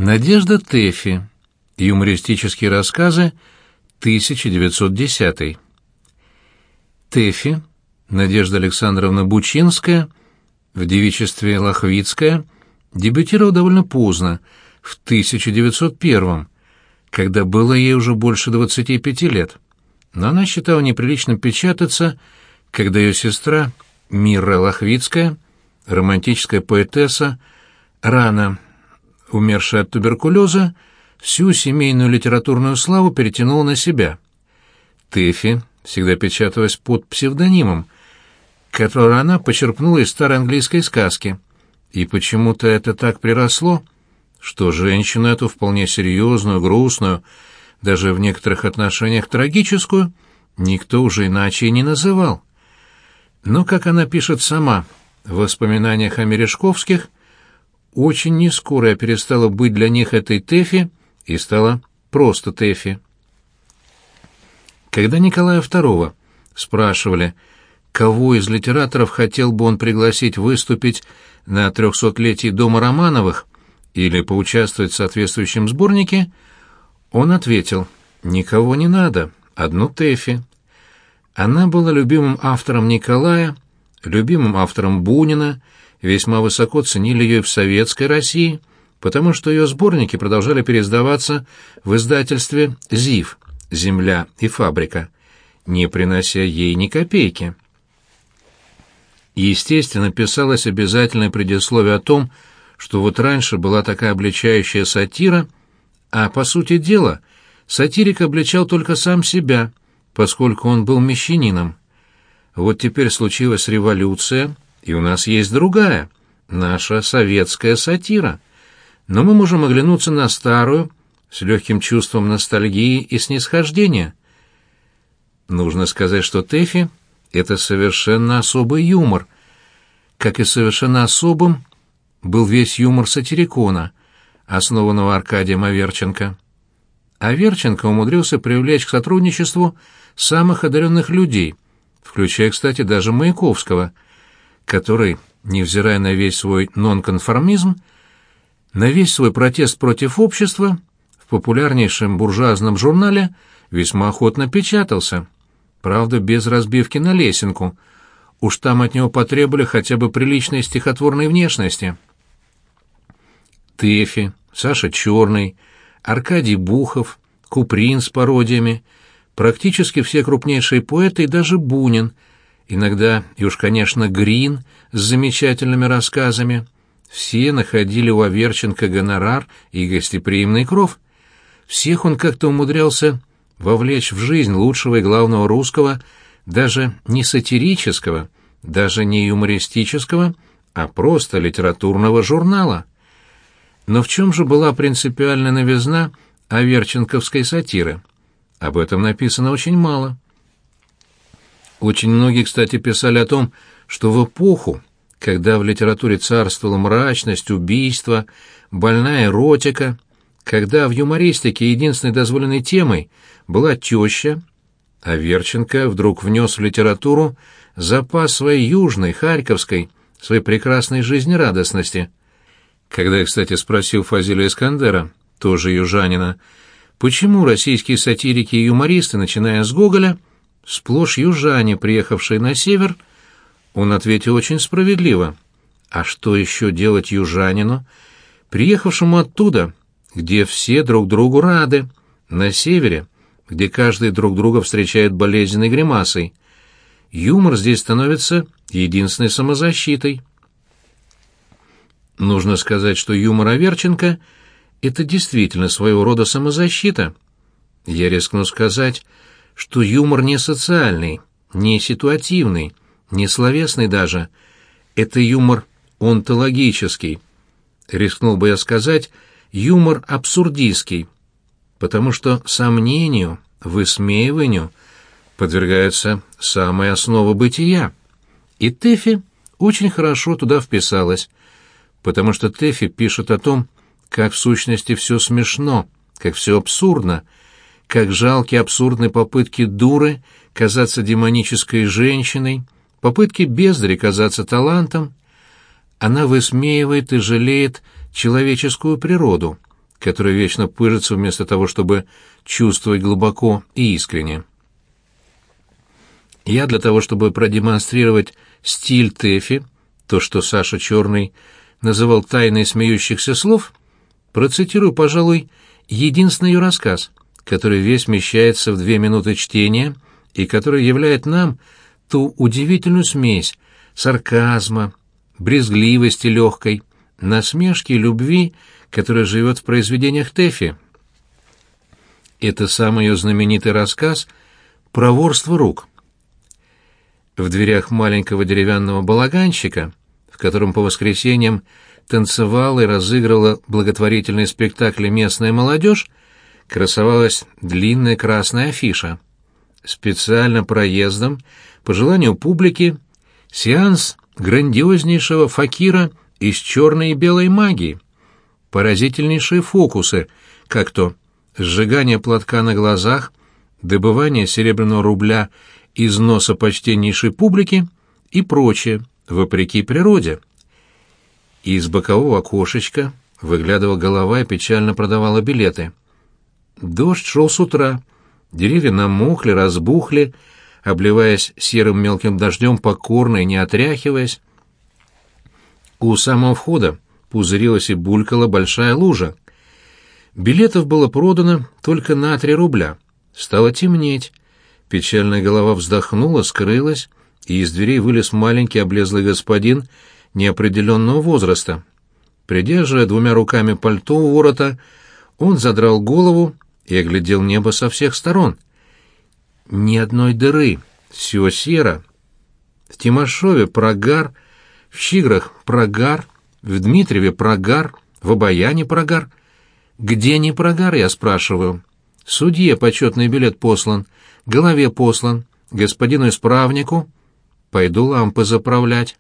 Надежда Тэфи. Юмористические рассказы, 1910. Тэфи, Надежда Александровна Бучинская, в девичестве Лохвицкая, дебютировала довольно поздно, в 1901, когда было ей уже больше 25 лет. Но она считала неприличным печататься, когда ее сестра Мира Лохвицкая, романтическая поэтесса, рано умершая от туберкулеза, всю семейную литературную славу перетянула на себя. Тэфи всегда печаталась под псевдонимом, который она почерпнула из старой английской сказки, и почему-то это так приросло, что женщину эту вполне серьезную, грустную, даже в некоторых отношениях трагическую, никто уже иначе и не называл. Но, как она пишет сама в воспоминаниях о Мережковских, очень нескоро я перестала быть для них этой Тэфи и стала просто Тэфи. Когда Николая II спрашивали, кого из литераторов хотел бы он пригласить выступить на 300-летии Дома Романовых или поучаствовать в соответствующем сборнике, он ответил: «Никого не надо, одну Тэфи». Она была любимым автором Николая, любимым автором Бунина, весьма высоко ценили ее и в Советской России, потому что ее сборники продолжали переиздаваться в издательстве «ЗИФ» «Земля и фабрика», не принося ей ни копейки. Естественно, писалось обязательное предисловие о том, что вот раньше была такая обличающая сатира, а, по сути дела, сатирик обличал только сам себя, поскольку он был мещанином. Вот теперь случилась революция, и у нас есть другая, наша советская сатира. Но мы можем оглянуться на старую, с легким чувством ностальгии и снисхождения. Нужно сказать, что Тэфи — это совершенно особый юмор, как и совершенно особым был весь юмор сатирикона, основанного Аркадием Аверченко. Аверченко умудрился привлечь к сотрудничеству самых одаренных людей, включая, кстати, даже Маяковского, который, невзирая на весь свой нонконформизм, на весь свой протест против общества, в популярнейшем буржуазном журнале весьма охотно печатался. Правда, без разбивки на лесенку. Уж там от него потребовали хотя бы приличной стихотворной внешности. Тэфи, Саша Черный, Аркадий Бухов, Куприн с пародиями, практически все крупнейшие поэты и даже Бунин, иногда и уж, конечно, Грин с замечательными рассказами, все находили у Аверченко гонорар и гостеприимный кров. Всех он как-то умудрялся вовлечь в жизнь лучшего и главного русского, даже не сатирического, даже не юмористического, а просто литературного журнала. Но в чем же была принципиальная новизна аверченковской сатиры? Об этом написано очень мало. Очень многие, кстати, писали о том, что в эпоху, когда в литературе царствовала мрачность, убийство, больная эротика, когда в юмористике единственной дозволенной темой была теща, Аверченко вдруг внес в литературу запас своей южной, харьковской, своей прекрасной жизнерадостности. Когда я, кстати, спросил Фазиля Искандера, тоже южанина, почему российские сатирики и юмористы, начиная с Гоголя, сплошь южане, приехавшие на север, он ответил очень справедливо: а что еще делать южанину, приехавшему оттуда, где все друг другу рады, на севере, где каждый друг друга встречает болезненной гримасой? Юмор здесь становится единственной самозащитой. Нужно сказать, что юмор Аверченко — это действительно своего рода самозащита. Я рискну сказать, что юмор не социальный, не ситуативный, не словесный даже. Это юмор онтологический. Рискнул бы я сказать, юмор абсурдистский, потому что сомнению, высмеиванию подвергаются самые основы бытия. И Тэфи очень хорошо туда вписалась, потому что Тэфи пишет о том, как в сущности все смешно, как все абсурдно, как жалкие абсурдные попытки дуры казаться демонической женщиной, попытки бездари казаться талантом. Она высмеивает и жалеет человеческую природу, который вечно пыжится вместо того, чтобы чувствовать глубоко и искренне. Я для того, чтобы продемонстрировать стиль Тэфи, то, что Саша Черный называл «тайной смеющихся слов», процитирую, пожалуй, единственный ее рассказ, который весь вмещается в 2 минуты чтения и который являет нам ту удивительную смесь сарказма, брезгливости легкой, насмешки и любви, которая живет в произведениях Тэфи. Это самый ее знаменитый рассказ «Проворство рук». В дверях маленького деревянного балаганчика, в котором по воскресеньям танцевала и разыгрывала благотворительные спектакли местная молодежь, красовалась длинная красная афиша. Специально проездом, по желанию публики, сеанс грандиознейшего факира из черной и белой магии. Поразительнейшие фокусы, как то сжигание платка на глазах, добывание серебряного рубля из носа почтеннейшей публики и прочее, вопреки природе. Из бокового окошечка выглядывала голова и печально продавала билеты. Дождь шел с утра, деревья намокли, разбухли, обливаясь серым мелким дождем покорно и не отряхиваясь. У самого входа пузырилась и булькала большая лужа. Билетов было продано только на 3 рубля. Стало темнеть. Печальная голова вздохнула, скрылась, и из дверей вылез маленький облезлый господин неопределенного возраста. Придерживая 2 руками пальто у ворота, он задрал голову и оглядел небо со всех сторон. Ни одной дыры, все серо. В Тимошове прогар, в Щиграх прогар, в Дмитриеве прогар, в Обаяне прогар. Где не прогар, я спрашиваю? Судье почетный билет послан, голове послан, господину исправнику. Пойду лампы заправлять.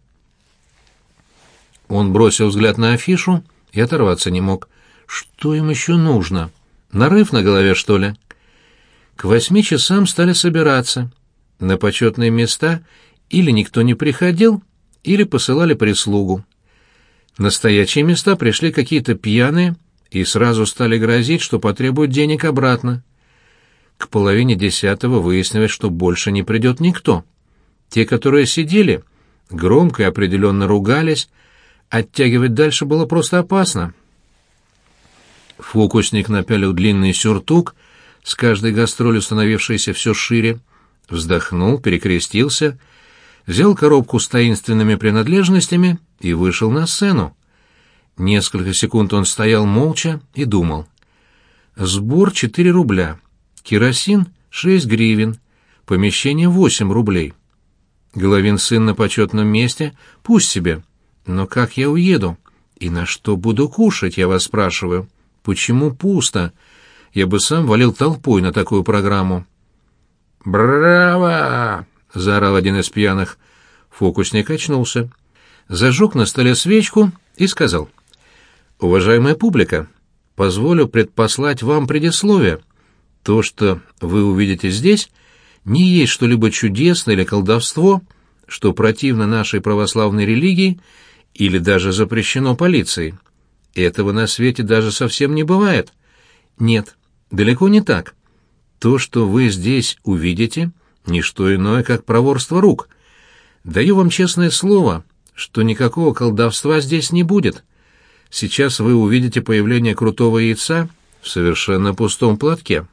Он бросил взгляд на афишу и оторваться не мог. Что им еще нужно? Нарыв на голове, что ли? К 8 часам стали собираться. На почетные места или никто не приходил, или посылали прислугу. На стоячие места пришли какие-то пьяные и сразу стали грозить, что потребуют денег обратно. К 9:30 выяснилось, что больше не придет никто. Те, которые сидели, громко и определенно ругались, оттягивать дальше было просто опасно. Фокусник напялил длинный сюртук, с каждой гастролью становившийся все шире, вздохнул, перекрестился, взял коробку с таинственными принадлежностями и вышел на сцену. Несколько секунд он стоял молча и думал. Сбор 4 рубля, керосин 6 гривен, помещение 8 рублей. Головин сын на почетном месте, пусть себе. Но как я уеду? И на что буду кушать, я вас спрашиваю? Почему пусто? Я бы сам валил толпой на такую программу. «Браво!» — заорал один из пьяных. Фокусник очнулся, зажег на столе свечку и сказал: «Уважаемая публика, позволю предпослать вам предисловие. То, что вы увидите здесь, не есть что-либо чудесное или колдовство, что противно нашей православной религии или даже запрещено полицией. Этого на свете даже совсем не бывает. Нет, далеко не так. То, что вы здесь увидите, не что иное, как проворство рук. Даю вам честное слово, что никакого колдовства здесь не будет. Сейчас вы увидите появление крутого яйца в совершенно пустом платке».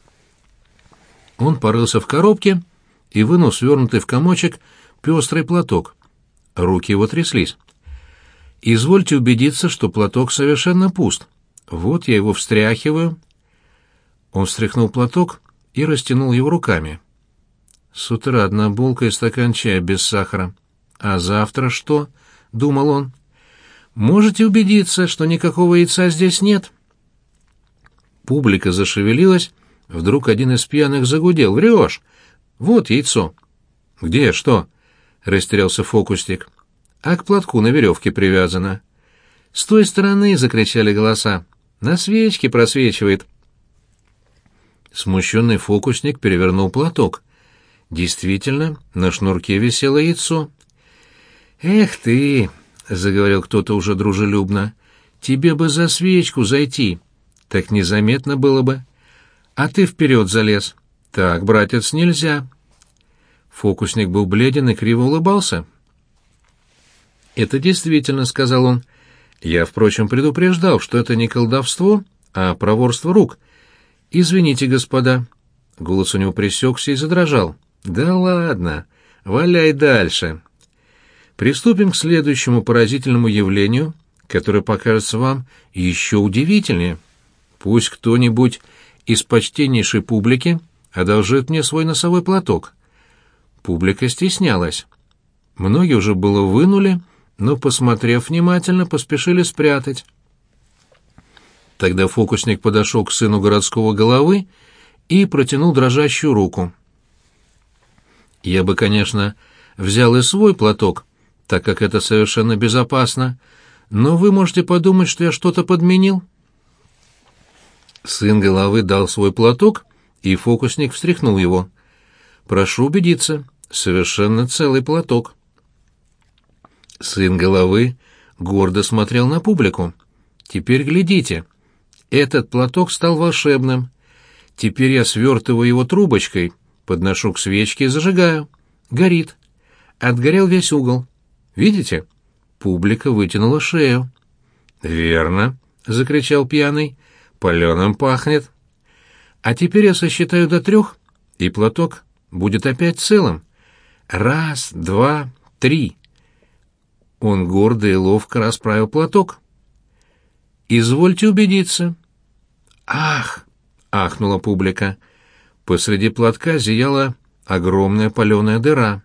Он порылся в коробке и вынул свернутый в комочек пестрый платок. Руки его тряслись. «Извольте убедиться, что платок совершенно пуст. Вот я его встряхиваю». Он встряхнул платок и растянул его руками. «С утра 1 булка и стакан чая без сахара. А завтра что?» — думал он. «Можете убедиться, что никакого яйца здесь нет». Публика зашевелилась. Вдруг один из пьяных загудел: «Врешь! Вот яйцо!» «Где? Что?» — растерялся фокусник. «А к платку на веревке привязано». «С той стороны!» — закричали голоса. «На свечке просвечивает». Смущенный фокусник перевернул платок. Действительно, на шнурке висело яйцо. «Эх ты!» — заговорил кто-то уже дружелюбно. «Тебе бы за свечку зайти. Так незаметно было бы. А ты вперед залез. Так, братец, нельзя. Фокусник был бледен и криво улыбался. «Это действительно», — сказал он. «Я, впрочем, предупреждал, что это не колдовство, а проворство рук. Извините, господа». Голос у него пресекся и задрожал. «Да ладно, валяй дальше. Приступим к следующему поразительному явлению, которое покажется вам еще удивительнее. Пусть кто-нибудь из почтеннейшей публики одолжит мне свой носовой платок». Публика стеснялась. Многие уже было вынули, но, посмотрев внимательно, поспешили спрятать. Тогда фокусник подошел к сыну городского головы и протянул дрожащую руку. «Я бы, конечно, взял и свой платок, так как это совершенно безопасно, но вы можете подумать, что я что-то подменил». Сын головы дал свой платок, и фокусник встряхнул его. «Прошу убедиться, совершенно целый платок». Сын головы гордо смотрел на публику. «Теперь глядите, этот платок стал волшебным. Теперь я свертываю его трубочкой, подношу к свечке и зажигаю. Горит. Отгорел весь угол. Видите?» Публика вытянула шею. «Верно», — закричал пьяный, — «паленым пахнет. А теперь я сосчитаю до 3, и платок будет опять целым. 1, 2, 3». Он гордо и ловко расправил платок. «Извольте убедиться». «Ах!» — ахнула публика. Посреди платка зияла огромная паленая дыра.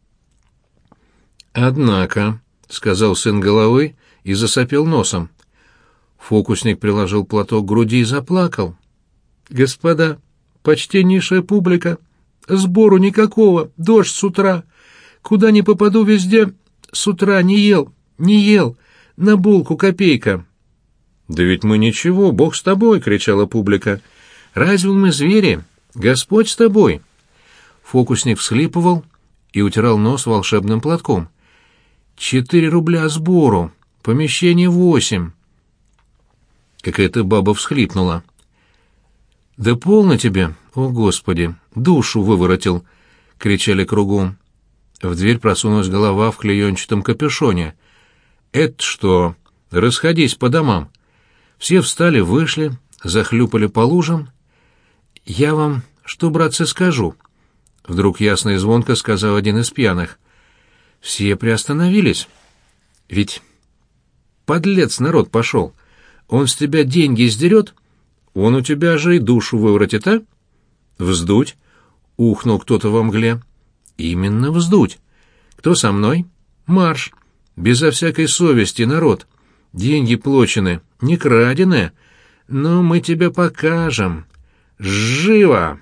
«Однако», — сказал сын головы и засопел носом. Фокусник приложил платок к груди и заплакал. «Господа, почтеннейшая публика, сбору никакого, дождь с утра. Куда ни попаду, везде с утра не ел, на булку копейка». «Да ведь мы ничего, Бог с тобой!» — кричала публика. «Разве мы звери? Господь с тобой!» Фокусник всхлипывал и утирал нос волшебным платком. 4 рубля сбору, помещение 8. Какая-то баба всхлипнула. «Да полно тебе, о Господи, душу выворотил!» — кричали кругом. В дверь просунулась голова в клеенчатом капюшоне. «Это что? Расходись по домам!» Все встали, вышли, захлюпали по лужам. «Я вам что, братцы, скажу?» Вдруг ясно и звонко сказал один из пьяных. Все приостановились. «Ведь подлец народ пошел. Он с тебя деньги сдерет, он у тебя же и душу выворотит, а?» «Вздуть?» — ухнул кто-то во мгле. «Именно вздуть. Кто со мной? Марш! Безо всякой совести, народ. Деньги плачены, не краденые, но мы тебе покажем. Живо!»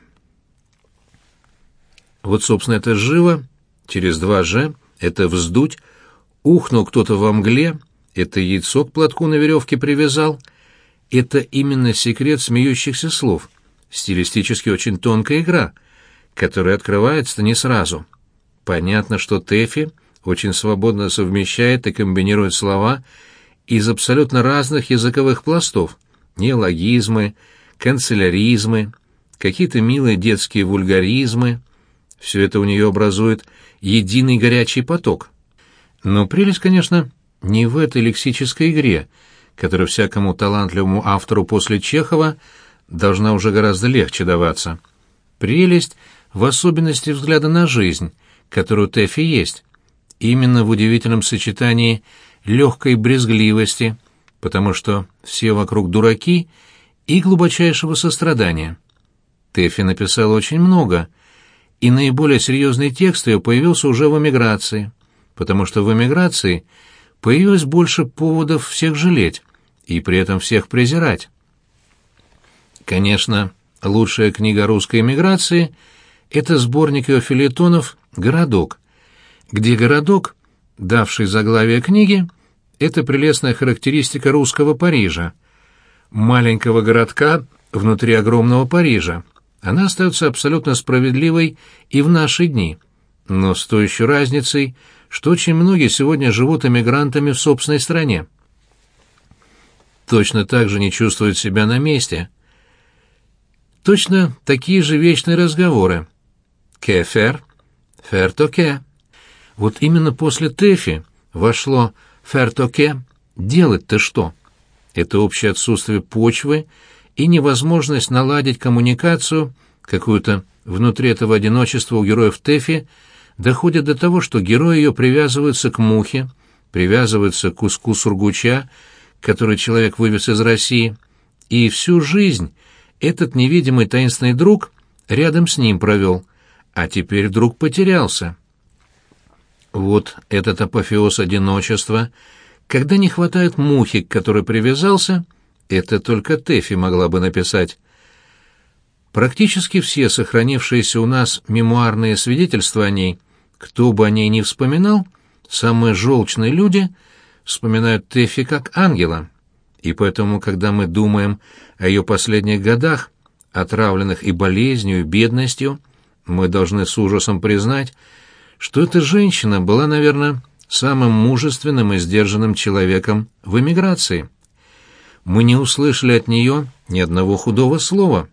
Вот, собственно, это «живо», через 2 «ж», это «вздуть», ухнул кто-то во мгле, это яйцо к платку на веревке привязал. Это именно секрет смеющихся слов, стилистически очень тонкая игра, которая открывается-то не сразу. Понятно, что Тэфи очень свободно совмещает и комбинирует слова из абсолютно разных языковых пластов, неологизмы, канцеляризмы, какие-то милые детские вульгаризмы. Все это у нее образует единый горячий поток. Но прелесть, конечно, не в этой лексической игре, которая всякому талантливому автору после Чехова должна уже гораздо легче даваться. Прелесть в особенности взгляда на жизнь, которую у Тэфи есть, именно в удивительном сочетании легкой брезгливости, потому что все вокруг дураки, и глубочайшего сострадания. Тэфи написала очень много, и наиболее серьезный текст ее появился уже в эмиграции, потому что в эмиграции появилось больше поводов всех жалеть и при этом всех презирать. Конечно, лучшая книга русской эмиграции — это сборник ее фельетонов «Городок», где городок, давший заглавие книги, это прелестная характеристика русского Парижа, маленького городка внутри огромного Парижа. Она остается абсолютно справедливой и в наши дни, но с той еще разницей, что очень многие сегодня живут эмигрантами в собственной стране. точно так же не чувствует себя на месте. Точно такие же вечные разговоры. «Ке фер? Фер то ке». Вот именно после Тэфи вошло «фер то ке». Делать-то что? Это общее отсутствие почвы и невозможность наладить коммуникацию, какую-то внутри этого одиночества у героев Тэфи, доходит до того, что герои ее привязываются к мухе, привязываются к куску сургуча, который человек вывез из России, и всю жизнь этот невидимый таинственный друг рядом с ним провел, а теперь вдруг потерялся. Вот этот апофеоз одиночества, когда не хватает мухи, к которой привязался, это только Тэфи могла бы написать. Практически все сохранившиеся у нас мемуарные свидетельства о ней, кто бы о ней ни вспоминал, самые желчные люди вспоминают Тэфи как ангела. И поэтому, когда мы думаем о ее последних годах, отравленных и болезнью, и бедностью, мы должны с ужасом признать, что эта женщина была, наверное, самым мужественным и сдержанным человеком в эмиграции. Мы не услышали от нее ни одного худого слова.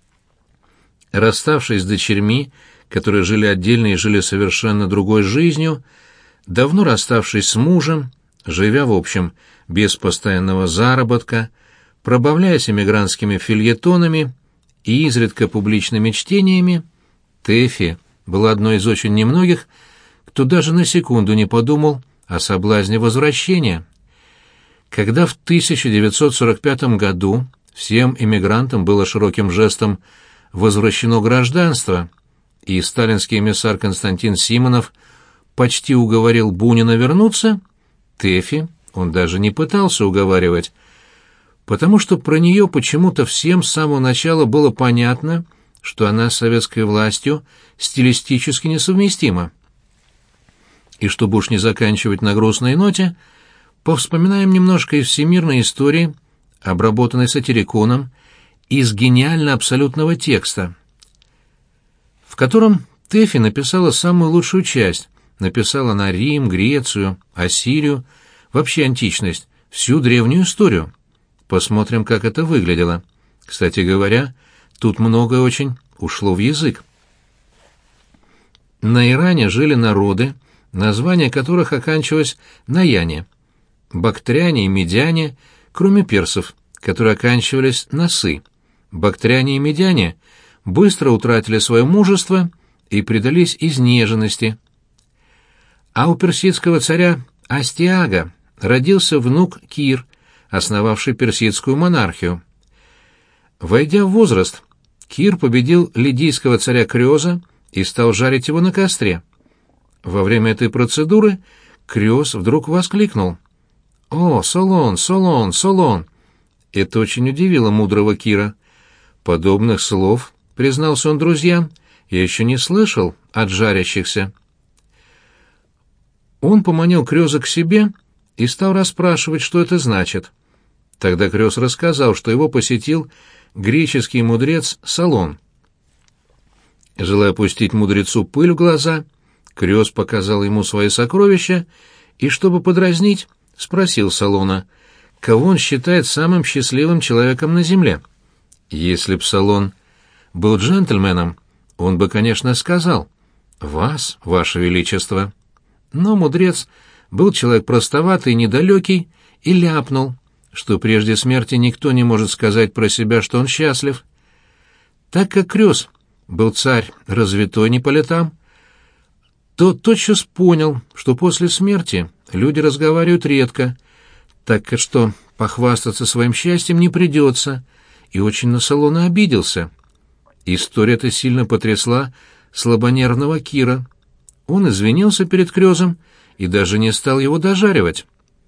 Расставшись с дочерьми, которые жили отдельно и жили совершенно другой жизнью, давно расставшись с мужем, живя, в общем, без постоянного заработка, пробавляясь эмигрантскими фельетонами и изредка публичными чтениями, Тэфи была одной из очень немногих, кто даже на секунду не подумал о соблазне возвращения. Когда в 1945 году всем эмигрантам было широким жестом возвращено гражданство, и сталинский эмиссар Константин Симонов почти уговорил Бунина вернуться, Тэфи он даже не пытался уговаривать, потому что про нее почему-то всем с самого начала было понятно, что она с советской властью стилистически несовместима. И чтобы уж не заканчивать на грустной ноте, повспоминаем немножко из всемирной истории, обработанной сатириконом, из гениально-абсолютного текста, в котором Тэфи написала самую лучшую часть, написала на Рим, Грецию, Ассирию, вообще античность, всю древнюю историю. Посмотрим, как это выглядело. Кстати говоря, тут многое очень ушло в язык. На Иране жили народы, названия которых оканчивалось на «яне». Бактряне и медяне, кроме персов, которые оканчивались на «сы». Бактряне и медяне быстро утратили свое мужество и предались изнеженности. А у персидского царя Астиага родился внук Кир, основавший персидскую монархию. Войдя в возраст, Кир победил лидийского царя Крёза и стал жарить его на костре. Во время этой процедуры Крёз вдруг воскликнул: «О, Солон, Солон, Солон!» Это очень удивило мудрого Кира. Подобных слов, признался он друзьям, я еще не слышал от жарящихся. Он поманил Крёза к себе и стал расспрашивать, что это значит. Тогда Крёз рассказал, что его посетил греческий мудрец Солон. Желая пустить мудрецу пыль в глаза, Крёз показал ему свои сокровища и, чтобы подразнить, спросил Солона, кого он считает самым счастливым человеком на земле. Если б Солон был джентльменом, он бы, конечно, сказал «Вас, Ваше Величество». Но мудрец был человек простоватый и недалекий и ляпнул, что прежде смерти никто не может сказать про себя, что он счастлив. Так как Крёз был царь развитой не по летам, то тотчас понял, что после смерти люди разговаривают редко, так что похвастаться своим счастьем не придется, и очень на Солона обиделся. История эта сильно потрясла слабонервного Кира. Он извинился перед Крёзом и даже не стал его дожаривать.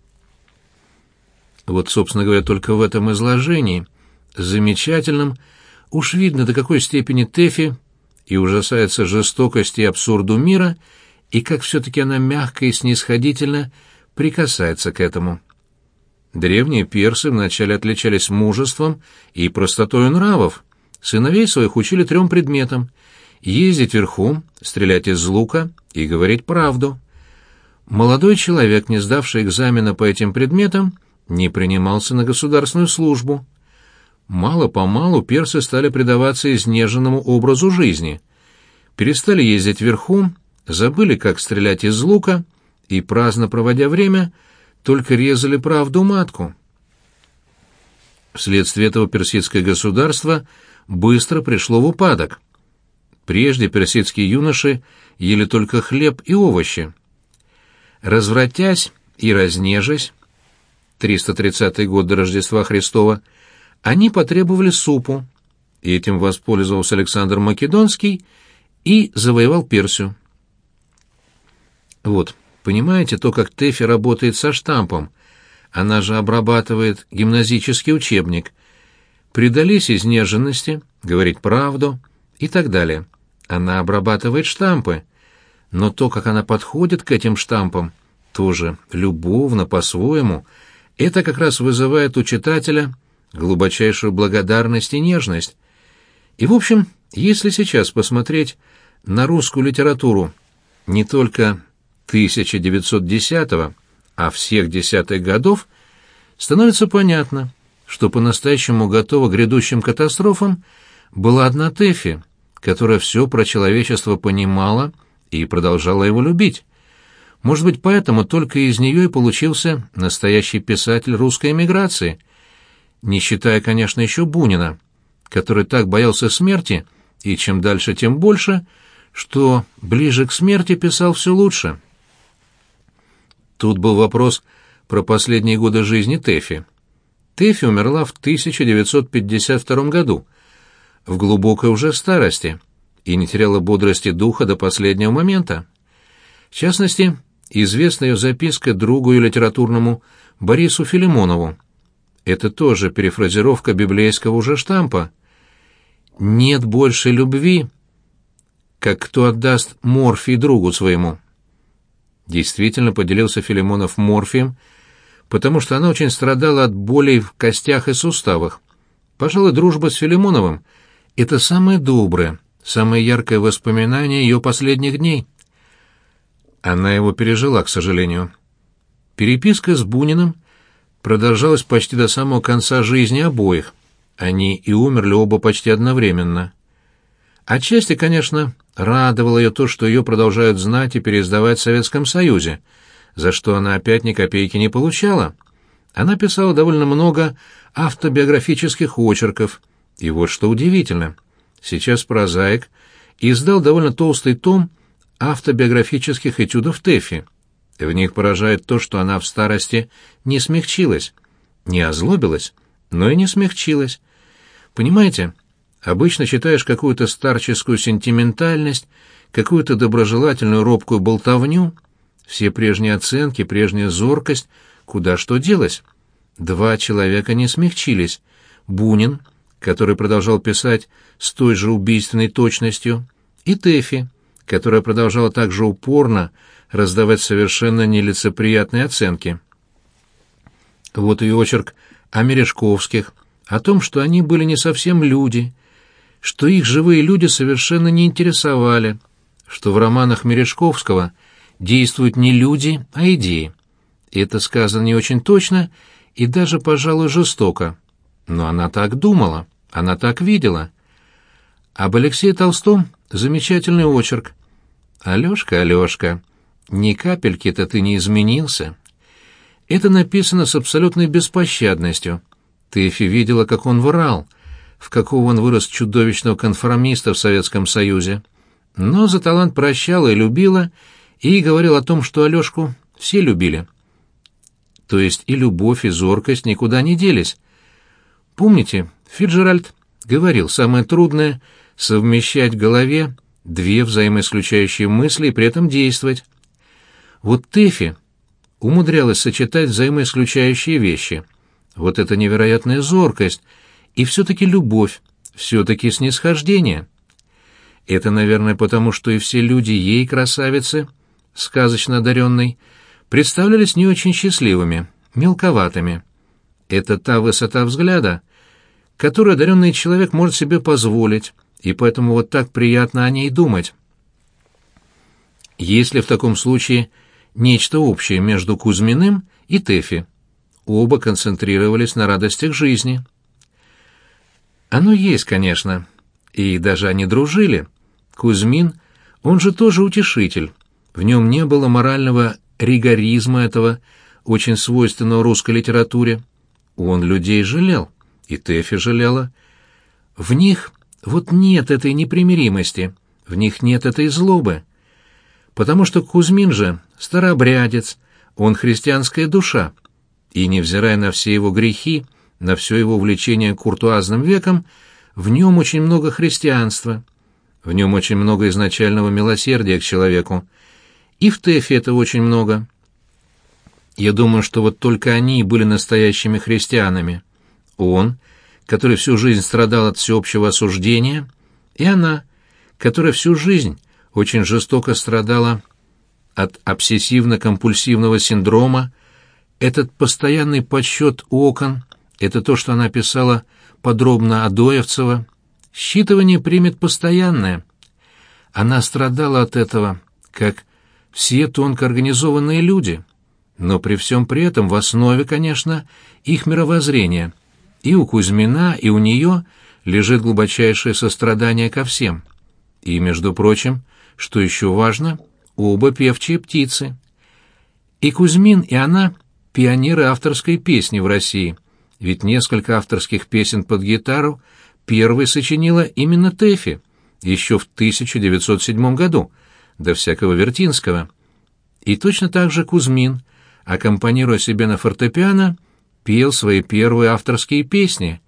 Вот, собственно говоря, только в этом изложении, замечательном, уж видно, до какой степени Тэфи и ужасается жестокости и абсурду мира, и как все-таки она мягко и снисходительно прикасается к этому. Древние персы вначале отличались мужеством и простотой нравов. Сыновей своих учили 3 предметам: ездить верхом, стрелять из лука и говорить правду. Молодой человек, не сдавший экзамена по этим предметам, не принимался на государственную службу. Мало-помалу персы стали предаваться изнеженному образу жизни, перестали ездить верхом, забыли, как стрелять из лука, и, праздно проводя время, только резали правду матку. Вследствие этого персидское государство быстро пришло в упадок. Прежде персидские юноши ели только хлеб и овощи. Развратясь и разнежась, 330 год до Рождества Христова, они потребовали супу, и этим воспользовался Александр Македонский и завоевал Персию. Вот, понимаете, то, как Тэфи работает со штампом. Она же обрабатывает гимназический учебник. Предались изнеженности, говорить правду и так далее. Она обрабатывает штампы. Но то, как она подходит к этим штампам, тоже любовно, по-своему, это как раз вызывает у читателя глубочайшую благодарность и нежность. И, в общем, если сейчас посмотреть на русскую литературу не только 1910-го, а всех десятых годов, становится понятно, что по-настоящему готова к грядущим катастрофам была одна Тэфи, которая все про человечество понимала и продолжала его любить. Может быть, поэтому только из нее и получился настоящий писатель русской эмиграции, не считая, конечно, еще Бунина, который так боялся смерти, и чем дальше, тем больше, что ближе к смерти писал все лучше. Тут был вопрос про последние годы жизни Тэфи. Тэфи умерла в 1952 году, в глубокой уже старости, и не теряла бодрости духа до последнего момента. В частности, известна ее записка другу и литературному Борису Филимонову. Это тоже перефразировка библейского уже штампа. «Нет больше любви, как кто отдаст морфий другу своему». Действительно, поделился Филимонов морфием, потому что она очень страдала от болей в костях и суставах. Пожалуй, дружба с Филимоновым — это самое доброе, самое яркое воспоминание ее последних дней. Она его пережила, к сожалению. Переписка с Буниным продолжалась почти до самого конца жизни обоих. Они и умерли оба почти одновременно. Отчасти, конечно, радовало ее то, что ее продолжают знать и переиздавать в Советском Союзе, за что она опять ни копейки не получала. Она писала довольно много автобиографических очерков, и вот что удивительно. Сейчас прозаик издал довольно толстый том автобиографических этюдов Тэфи. В них поражает то, что она в старости не смягчилась, не озлобилась, но и не смягчилась. Понимаете, обычно читаешь какую-то старческую сентиментальность, какую-то доброжелательную робкую болтовню, все прежние оценки, прежняя зоркость, куда что делось. Два человека не смягчились. Бунин, который продолжал писать с той же убийственной точностью, и Тэфи, которая продолжала так же упорно раздавать совершенно нелицеприятные оценки. Вот и очерк о Мережковских, о том, что они были не совсем люди, что их живые люди совершенно не интересовали, что в романах Мережковского действуют не люди, а идеи. Это сказано не очень точно и даже, пожалуй, жестоко. Но она так думала, она так видела. Об Алексее Толстом замечательный очерк. «Алешка, Алешка, ни капельки-то ты не изменился». Это написано с абсолютной беспощадностью. Тэфи видела, как он врал, в какого он вырос чудовищного конформиста в Советском Союзе. Но за талант прощала и любила, и говорил о том, что Алешку все любили. То есть и любовь, и зоркость никуда не делись. Помните, Фицджеральд говорил, самое трудное — совмещать в голове две взаимоисключающие мысли и при этом действовать. Вот Тэфи умудрялась сочетать взаимоисключающие вещи. Вот это невероятная зоркость и все-таки любовь, все-таки снисхождение. Это, наверное, потому, что и все люди ей, красавицы, сказочно одаренной, представлялись не очень счастливыми, мелковатыми. Это та высота взгляда, которую одаренный человек может себе позволить, и поэтому вот так приятно о ней думать. Есть ли в таком случае нечто общее между Кузьминым и Тэфи? оба концентрировались на радостях жизни. Оно есть, конечно, и даже они дружили. Кузьмин, он же тоже утешитель. В нем не было морального ригоризма этого, очень свойственного русской литературе. Он людей жалел, и Тэфи жалела. В них вот нет этой непримиримости, в них нет этой злобы. Потому что Кузьмин же старообрядец, он христианская душа, и, невзирая на все его грехи, на все его увлечение куртуазным веком, в нем очень много христианства, в нем очень много изначального милосердия к человеку, и в Тэфи это очень много. Я думаю, что вот только они были настоящими христианами. Он, который всю жизнь страдал от всеобщего осуждения, и она, которая всю жизнь очень жестоко страдала от обсессивно-компульсивного синдрома, этот постоянный подсчет окон, это то, что она писала подробно Адоевцева, считывание примет постоянное. Она страдала от этого, как все тонко организованные люди, но при всем при этом в основе, конечно, их мировоззрения. И у Кузьмина, и у нее лежит глубочайшее сострадание ко всем. И, между прочим, что еще важно, оба певчие птицы. И Кузьмин, и она — пионеры авторской песни в России, ведь несколько авторских песен под гитару первой сочинила именно Тэфи, еще в 1907 году, до всякого Вертинского. И точно так же Кузьмин, аккомпанируя себе на фортепиано, пел свои первые авторские песни.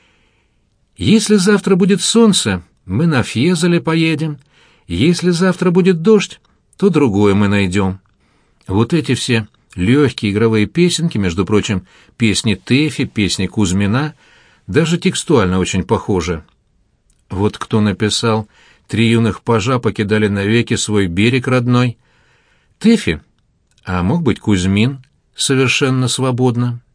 «Если завтра будет солнце, мы на Фьезоле поедем. Если завтра будет дождь, то другое мы найдем». Вот эти все легкие игровые песенки, между прочим, песни Тэфи, песни Кузьмина, даже текстуально очень похожи. Вот кто написал «Три юных пажа покидали навеки свой берег родной». Тэфи, а мог быть Кузьмин, совершенно свободно.